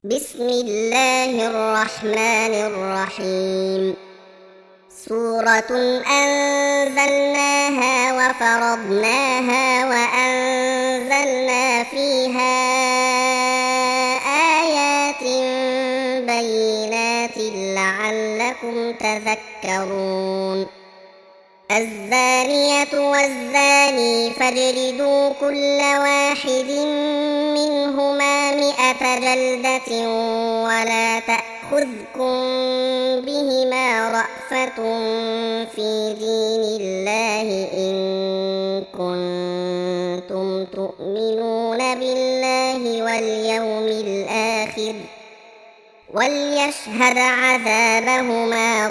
بسم الله الرحمن الرحيم. سورة أنزلناها وفرضناها وأنزلنا فيها آيات بينات لعلكم تذكرون. الزانية والزاني فاجلدوا كل واحد منهما 100 جلدة ولا تأخذكم بهما رأفة في دين الله إن كنتم تؤمنون بالله واليوم الآخر وليشهد عذابهما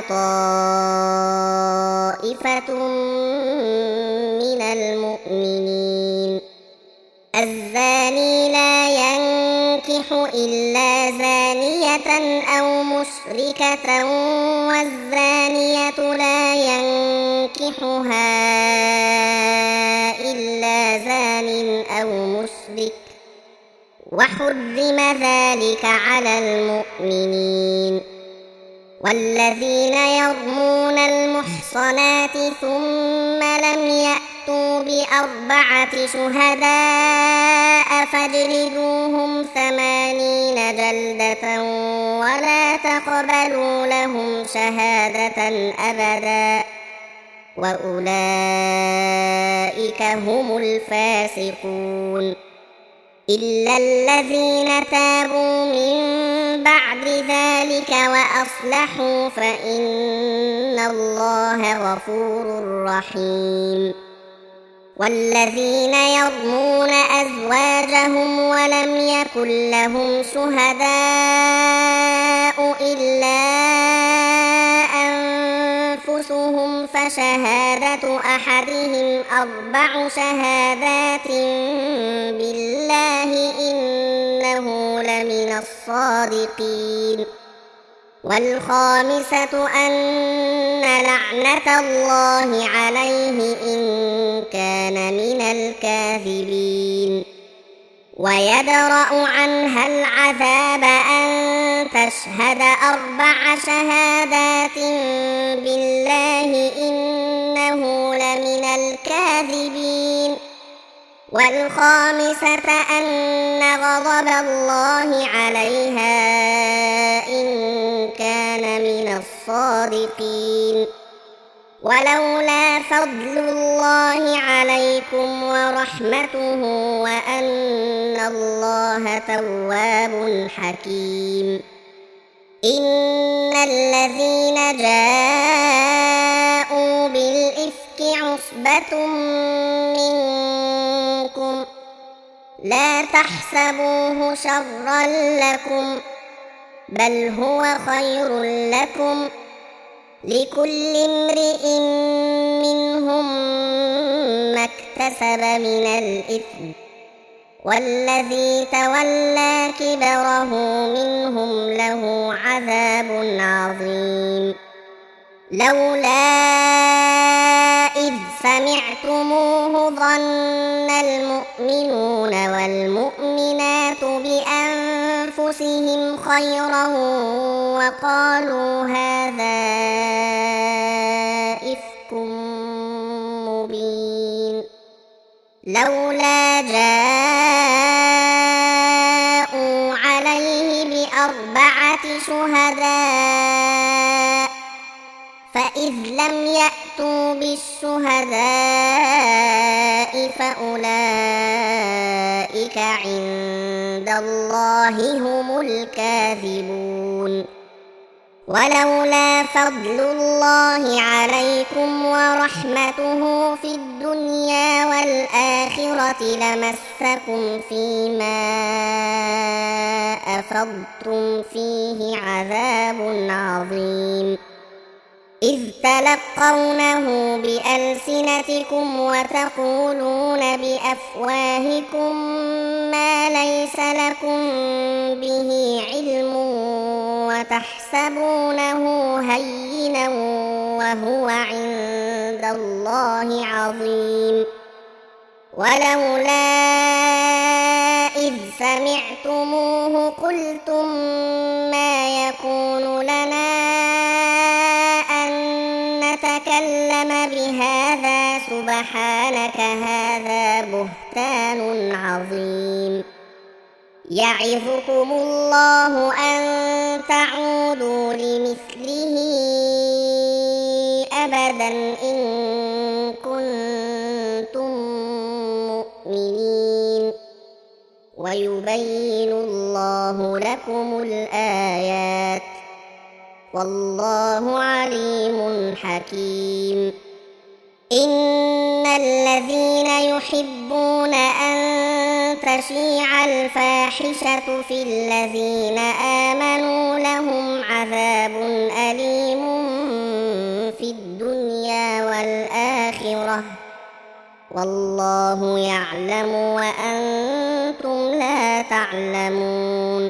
طائفة من المؤمنين. الزاني لا ينكح إلا زانية أو مشركة والزانية لا ينكحها إلا زان أو مشرك وحرم ذلك على المؤمنين. والذين يرمون المحصنات ثم لم يأتوا ب4 شهداء فاجلدوهم 80 جلدة ولا تقبلوا لهم شهادة أبدا وأولئك هم الفاسقون. إلا الذين تابوا من بعد ذلك وأصلحوا فإن الله غفور رحيم. والذين يرمون أزواجهم ولم يكن لهم شهداء إلا أنفسهم فشهادة أحدهم 4 شهادات بالله إنه لمن الصادقين. والخامسة أن لعنة الله عليه إن كان من الكاذبين. ويدرأ عنها العذاب أن تشهد 4 شهادات بالله إنه لمن الكاذبين. والخامسة أن غضب الله عليها إن كان من الصادقين. ولولا فضل الله عليكم ورحمته وأن الله تواب حكيم. إن الذين جاءوا بالإفك عصبة منكم لا تحسبوه شرا لكم بل هو خير لكم لكل امرئ منهم ما اكتسب من الإثم والذي تولى كبره منهم له عذاب عظيم. لولا إذ سمعتموه ظن المؤمنون والمؤمنات بأنفسهم خيرا وقالوا هذا إفك مبين. لولا جاءوا عليه ب4 شهداء فإذ لم يأتوا بالشهداء فأولئك عند الله هم الكاذبون. ولولا فضل الله عليكم ورحمته في الدنيا والآخرة لمسكم فيما أفضتم فيه عذاب عظيم. إذ تلقونه بألسنتكم وتقولون بأفواهكم ما ليس لكم به علم وتحسبونه هينا وهو عند الله عظيم. ولولا إذ سمعتموه قلتم ما يكون لنا أن نتكلم بهذا سبحانك هذا بهتان عظيم يعظكم الله أن تعودوا لمثله أبدا إن كنتم مؤمنين ويبين الله لكم الآيات والله عليم حكيم إن الذين يحبون أن تشيع الفاحشة في الذين آمنوا لهم عذاب أليم في الدنيا والآخرة والله يعلم وأنتم لا تعلمون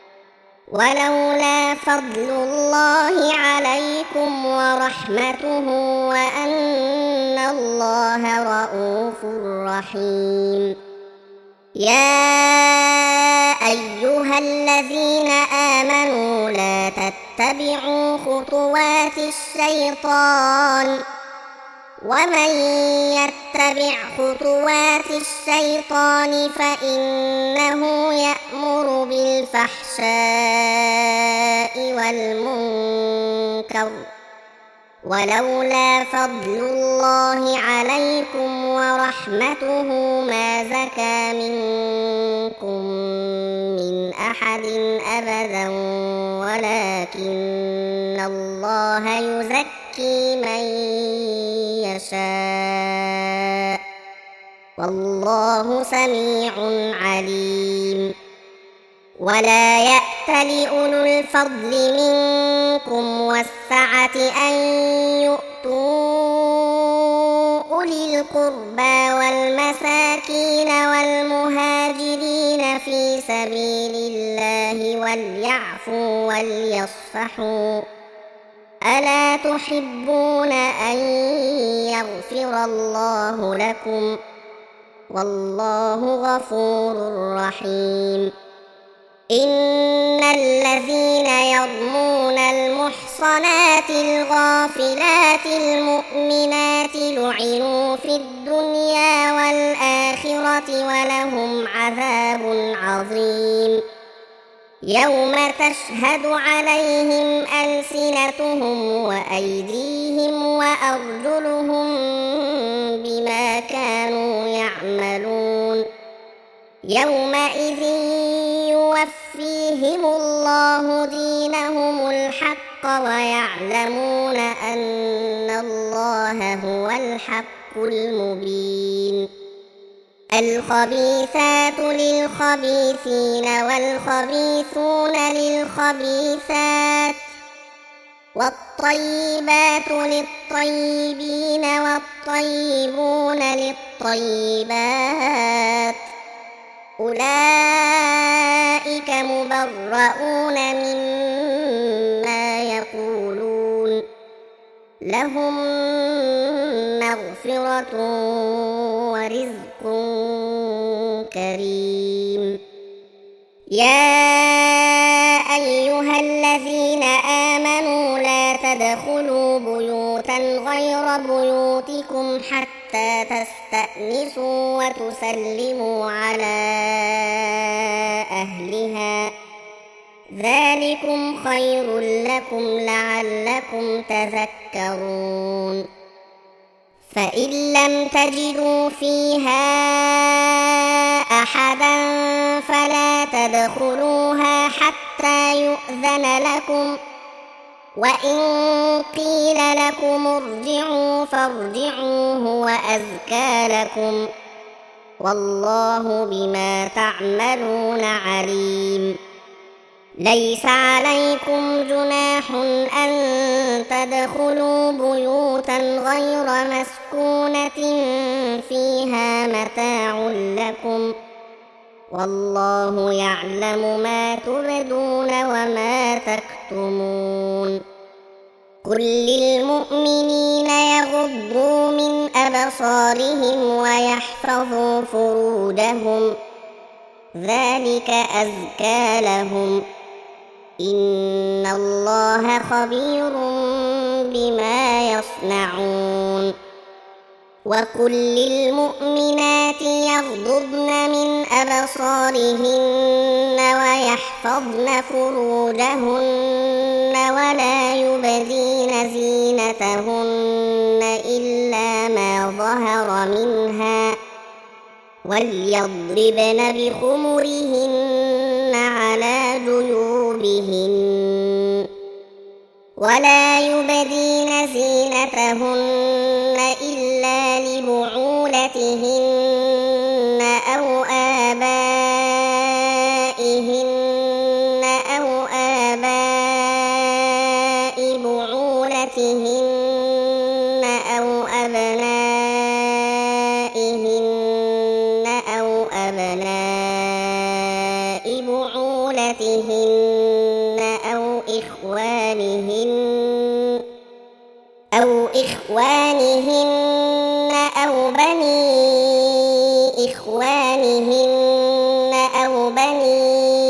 ولولا فضل الله عليكم ورحمته وأن الله رؤوف رحيم يا أيها الذين آمنوا لا تتبعوا خطوات الشيطان ومن يتبع خطوات الشيطان فإنه يأمر بالفحشاء والمنكر ولولا فضل الله عليكم ورحمته ما زكى منكم من أحد أبدا ولكن الله يزكي من يشاء والله سميع عليم ولا يأتل أولو الفضل منكم والسعة أن يؤتوا أولي القربى والمساكين والمهاجرين في سبيل الله وليعفوا وليصفحوا ألا تحبون أن يغفر الله لكم والله غفور رحيم إن الذين يرمون المحصنات الغافلات المؤمنات لعنوا في الدنيا والآخرة ولهم عذاب عظيم يوم تشهد عليهم ألسنتهم وأيديهم وأرجلهم بما كانوا يعملون يومئذ يوفيهم الله دينهم الحق ويعلمون أن الله هو الحق المبين الخبيثات للخبيثين والخبيثون للخبيثات والطيبات للطيبين والطيبون للطيبات أولئك مبرؤون مما يقولون لهم مغفرة ورزق كريم يا أيها الذين آمنوا لا تدخلوا بيوتا غير بيوتكم حتى تستأنسوا وتسلموا على أهلها ذلكم خير لكم لعلكم تذكرون فإن لم تجدوا فيها أحدا فلا تدخلوها حتى يؤذن لكم وإن قيل لكم ارجعوا فارجعوا هو أزكى لكم والله بما تعملون عليم ليس عليكم جناح أن تدخلوا بيوتا غير مسكونة فيها متاع لكم والله يعلم ما تبدون وما تكتمون قل للمؤمنين يغضوا من أبصارهم ويحفظوا فروجهم ذلك أزكى لهم إن الله خبير بما يصنعون وقل للمؤمنات يغضضن من أبصارهن ويحفظن فروجهن ولا يبدين زينتهن إلا ما ظهر منها وليضربن بخمرهن على جيوبهن ولا يبدين زينتهن إلا لبعولتهن أو آبائهن أو آباء بعولتهن أو أبنائهن أو أبناء بعولتهن أو إخوانهن أو بني إخوانهن أو بني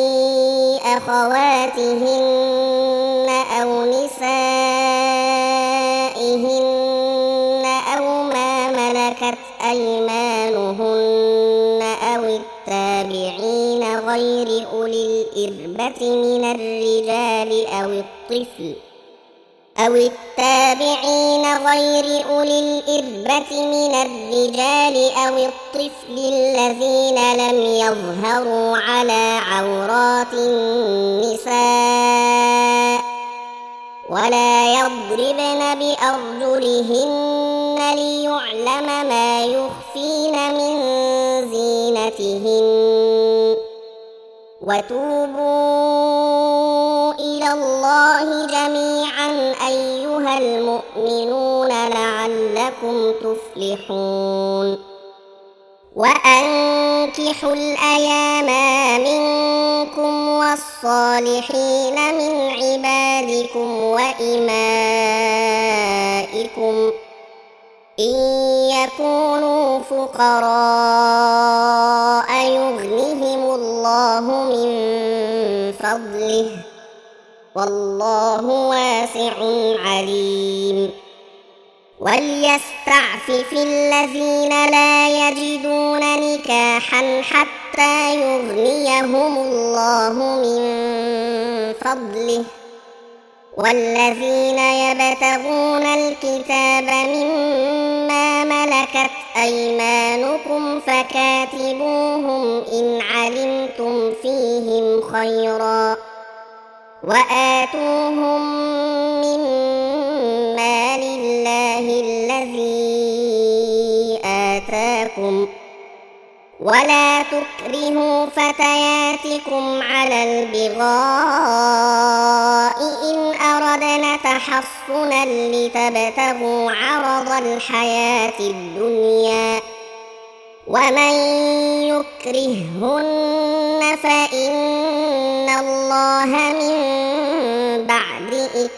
أخواتهن أو نسائهن أو ما ملكت أيمانهن أو التابعين غير أولي الإربة من الرجال أو التابعين غير أولي الإربة من الرجال أو الطفل الذين لم يظهروا على عورات النساء ولا يضربن بأرجلهن ليعلم ما يخفين من زينتهن وتوبوا إلى الله جميعا أيها المؤمنون لعلكم تفلحون وأنكحوا الأيام منكم والصالحين من عبادكم وإمائكم إن يكونوا فقراء يغنهم الله من فضله والله واسع عليم وليستعفف الذين لا يجدون نكاحا حتى يغنيهم الله من فضله والذين يبتغون الكتاب مما ملكت أيمانكم فكاتبوهم إن علمتم فيهم خيرا وآتوهم مما لله الذي آتاكم ولا تكرهوا فتياتكم على البغاء إن أردنا تحصنا لتبتغوا عرض الحياة الدنيا ومن يكرههن فإن الله من بعد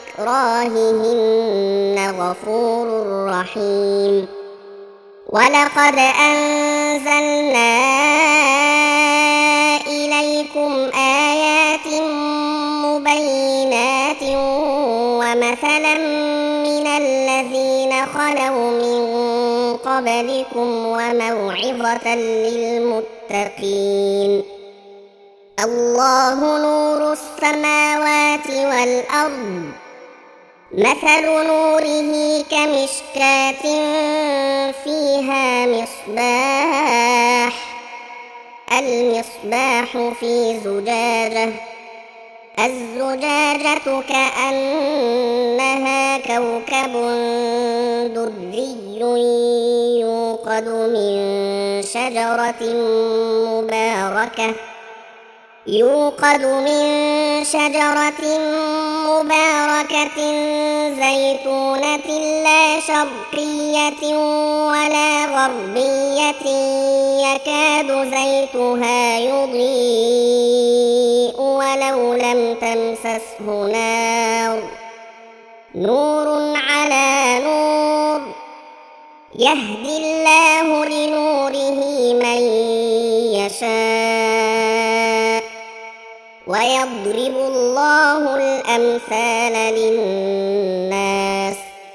إكراههن غفور رحيم ولقد أنزلنا إليكم آيات مبينات ومثلا من الذين خلوا من قبلكم وموعظة للمتقين الله نور السماوات والأرض مثل نوره كمشكاة فيها المصباح في زجاجة الزجاجة كأنها كوكب دري يوقد من شجرة مباركة زيتونة لا شرقية ولا غربية يكاد زيتها يضيء ولو لم تمسسه نور على نور يهدي الله لنوره من يشاء ويضرب الله الأمثال للناس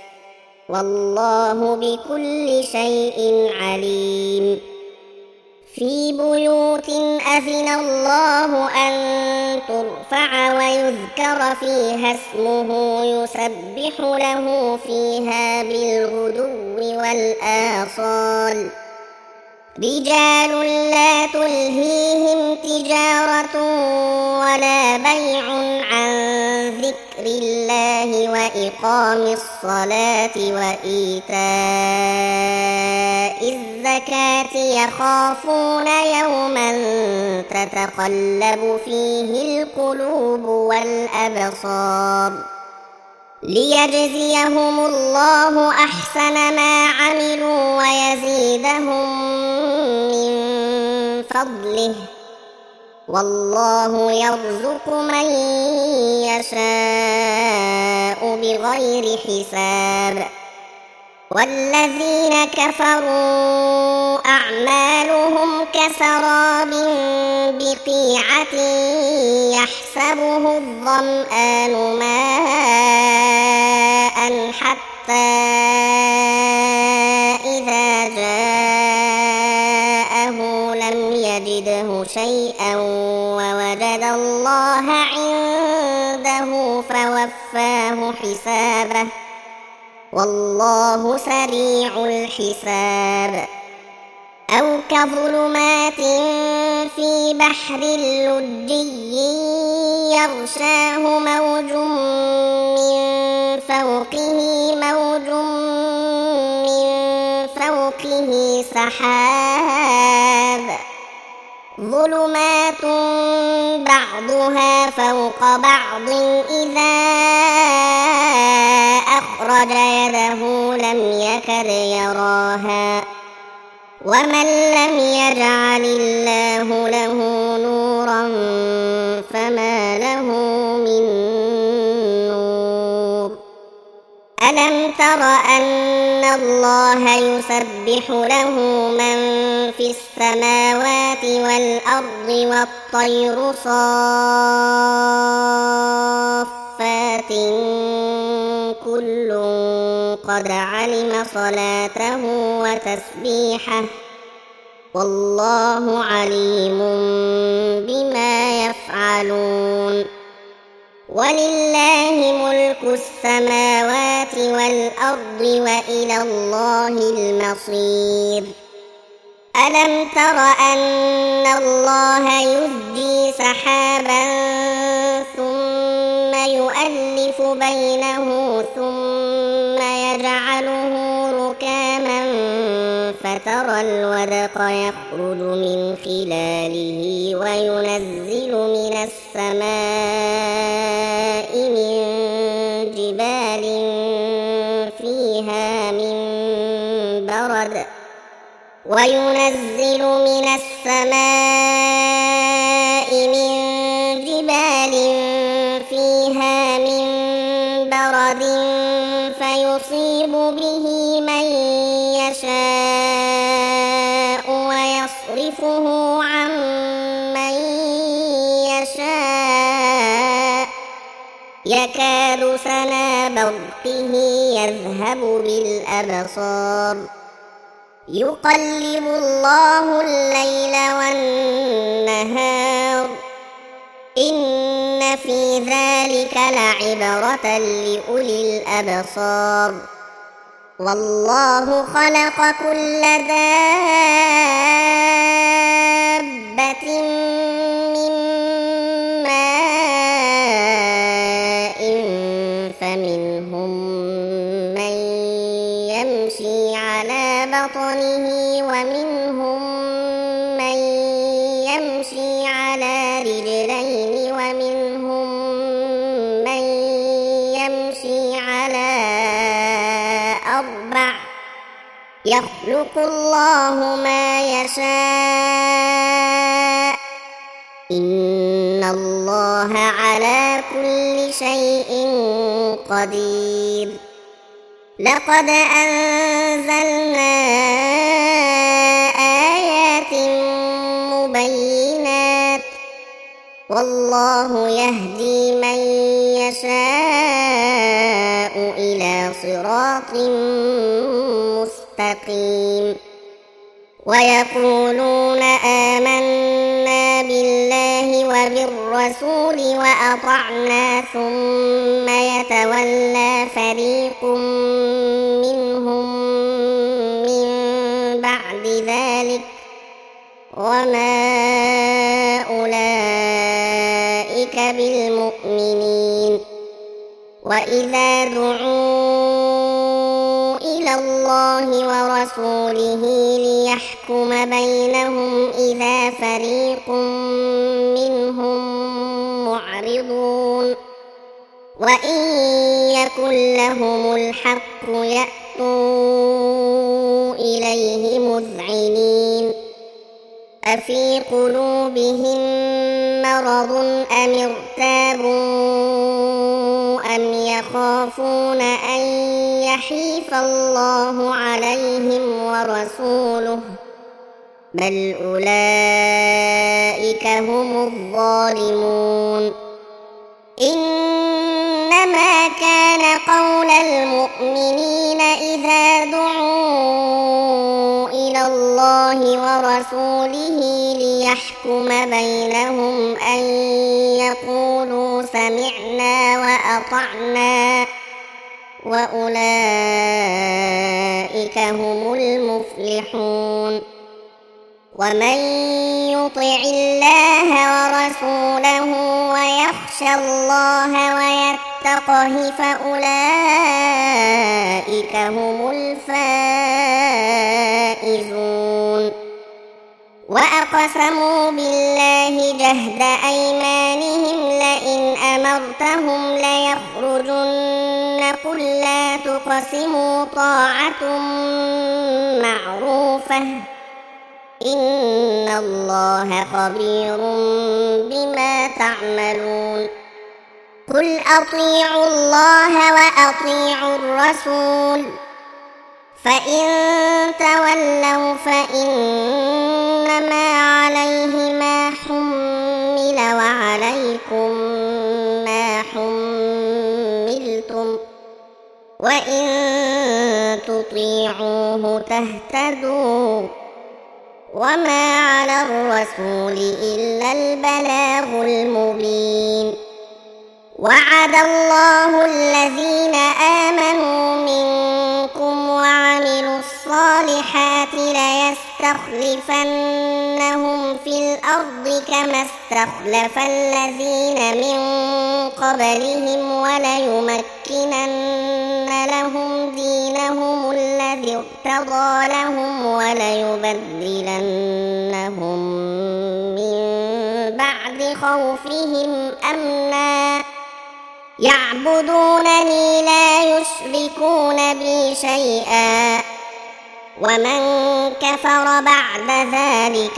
والله بكل شيء عليم في بيوت أذن الله أن ترفع ويذكر فيها اسمه يسبح له فيها بالغدو والآصال رجال لا تلهيهم تجارة ولا بيع عن ذكر الله وإقام الصلاة وإيتاء الزكاة يخافون يوما تتقلب فيه القلوب والأبصار ليجزيهم الله أحسن ما عملوا ويزيدهم من فضله والله يرزق من يشاء بغير حساب والذين كفروا أعمالهم كسراب بقيعة يحسبه الظمآن ماء حتى إذا جاءه لم يجده شيئا ووجد الله عنده فوفاه حسابه والله سريع الحساب أو كظلمات في بحر لجي يغشاه موج من فوقه سحاب ظلمات بعضها فوق بعض إذا أخرج يده لم يكد يراها ومن لم يجعل الله له نورا فما له من نور ألم تر أن الله يسبح له من في السماوات والأرض والطير صافات كل قد علم صلاته وتسبيحه والله عليم بما يفعلون ولله ملك السماوات والأرض وإلى الله المصير ألم تر أن الله يزجي سحابا ثم يؤلف بينه ثم يجعله ركاما فترى الودق يخرج من خلاله وينزل من السماء من جبال فيها من برد فيصيب به من يشاء ويصرفه عن من يشاء يكاد سنا برقه يذهب بالأبصار يقلب الله الليل والنهار إن في ذلك لعبرة لأولي الأبصار والله خلق كل دابة من ماء فمنهم من يمشي على بطنه ومنهم من يمشي على رجلين ومنهم من يمشي على أربع يخلق الله ما يشاء إن الله على كل شيء قدير لقد أنزلنا آيات مبينات والله يهدي من يشاء إلى صراط مستقيم ويقولون آمنا بالله وبالرسول وأطعنا ثم يتولى فريق منهم من بعد ذلك وما أولئك بالمؤمنين وإذا دعوا إلى الله ورسوله ليحكم بينهم إذا فريق منهم معرضون وإن يكن لهم الحق يأتوا إليه مذعنين أفي قلوبهم مرض أم ارتابوا أم يخافون أن يحيف الله عليهم ورسوله بل أولئك هم الظالمون إنما كان قول المؤمنين إذا دعوا إلى الله ورسوله ليحكم بينهم أن يقولوا سمعنا وأطعنا وأولئك هم المفلحون ومن يطع الله ورسوله ويخشى الله ويتقه فأولئك هم الفائزون وأقسموا بالله جهد أيمانهم لئن أمرتهم ليخرجن قل لا تقسموا طاعة معروفة إن الله خبير بما تعملون قل أطيعوا الله وأطيعوا الرسول فإن تولوا فإنما عليه ما حمل وعليكم ما حملتم وإن تطيعوه تهتدوا وما على الرسول إلا البلاغ المبين وعد الله الذين آمنوا منكم وعملوا الصالحات ليستخلفنهم في الأرض كما استخلف الذين من قبلهم وليمكنن لهم دينهم الذي ارتضى لهم وليبدلنهم من بعد خوفهم أمنا يعبدونني لا يشركون بي شيئا ومن كفر بعد ذلك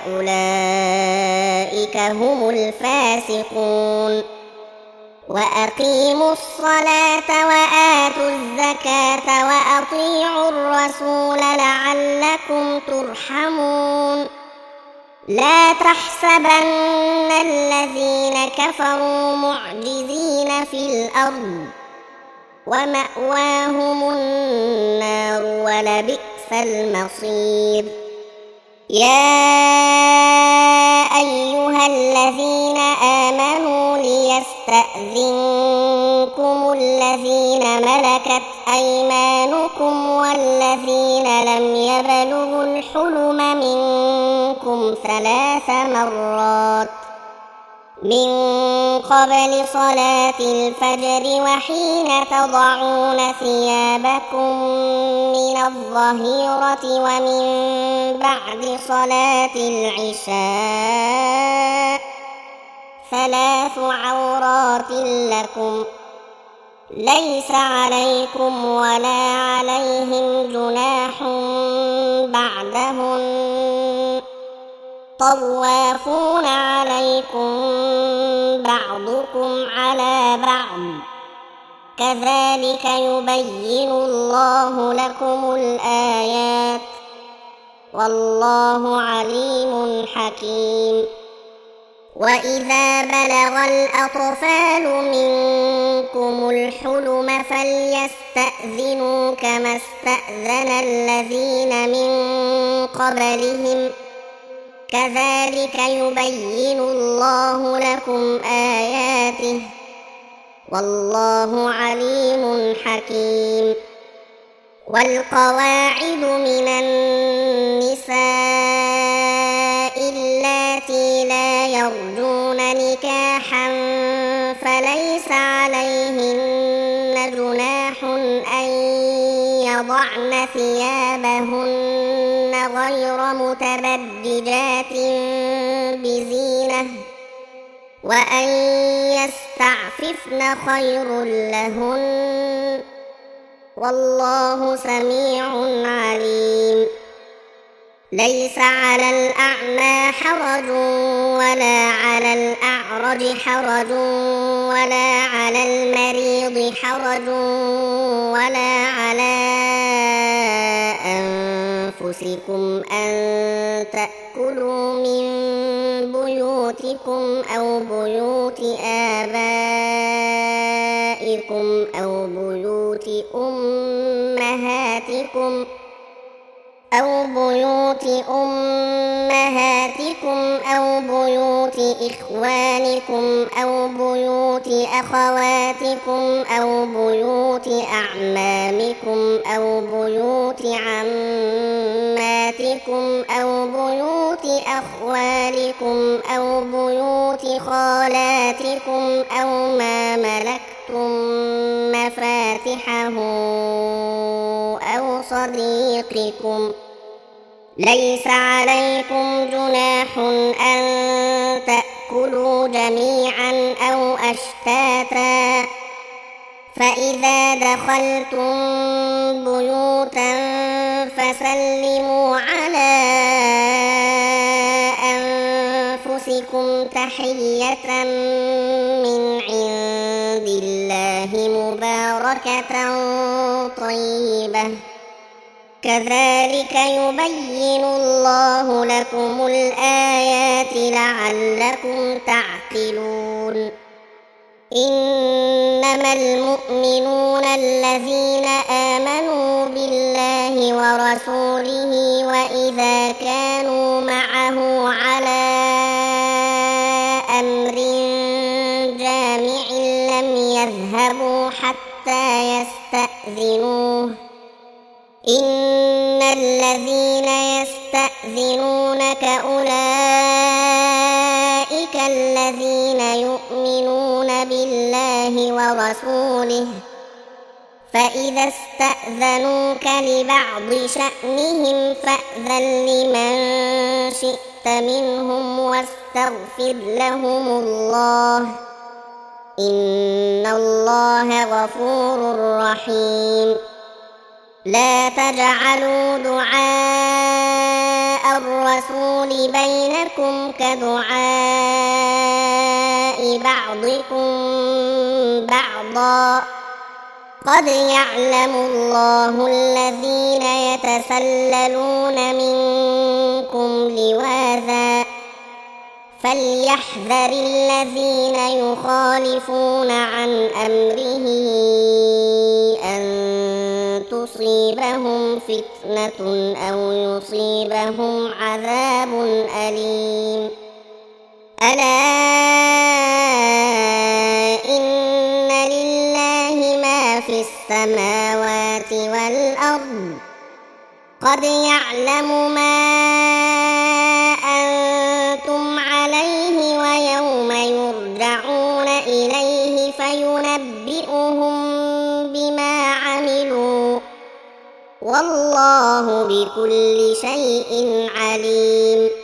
فأولئك هم الفاسقون وأقيموا الصلاة وآتوا الزكاة وأطيعوا الرسول لعلكم ترحمون لا تحسبن الذين كفروا معجزين في الأرض ومأواهم النار ولبئس المصير يا أيها الذين آمنوا ليستأذنكم الذين ملكت أيمانكم والذين لم يبلغوا الحلم منكم 3 مرات من قبل صلاة الفجر وحين تضعون ثيابكم من الظهيرة ومن بعد صلاة العشاء 3 عورات لكم ليس عليكم ولا عليهم جناح بعدهن طوافون عليكم بعضكم على بعض كذلك يبين الله لكم الآيات والله عليم حكيم وإذا بلغ الأطفال منكم الحلم فليستأذنوا كما استأذن الذين من قبلهم كذلك يبين الله لكم آياته والله عليم حكيم. والقواعد من النساء اللاتي لا يرجون نكاحا فليس عليهن جناح أن يضعن ثيابهن غير متبرجات بزينة وأن يستعففن خير لهن والله سميع عليم. ليس على الأعمى حرج ولا على الأعرج حرج ولا على المريض حرج ولا على أنفسكم أن تأكلوا من بيوتكم أو بيوت آبائكم أو بيوت أمهاتكم أو بيوت إخوانكم أو بيوت أخواتكم أو بيوت أعمامكم أو بيوت عماتكم أو بيوت أخوالكم أو بيوت خالاتكم أو ما ملكتم مفاتحه أو صديقكم. ليس عليكم جناح أن تأكلوا جميعا أو أشتاتا فإذا دخلتم بيوتا فسلموا على أنفسكم تحية من عند الله مباركة طيبة كذلك يبين الله لكم الآيات لعلكم تعقلون. إنما المؤمنون الذين آمنوا بالله ورسوله وإذا كانوا معه على أمر جامع لم يذهبوا حتى يستأذنوه. إن الذين يستأذنونك أولئك الذين يؤمنون بالله ورسوله فإذا استأذنوك لبعض شأنهم فأذن لمن شئت منهم واستغفر لهم الله إن الله غفور رحيم. لا تجعلوا دعاء الرسول بينكم كدعاء بعضكم بعضا قد يعلم الله الذين يتسللون منكم لواذا فليحذر الذين يخالفون عن أمره أن تصيبهم فتنة أو يصيبهم عذاب أليم. ألا إن لله ما في السماوات والأرض قد يعلم ما أنتم عليه ويوم يرجعون إليه فينبئهم بما عملوا والله بكل شيء عليم.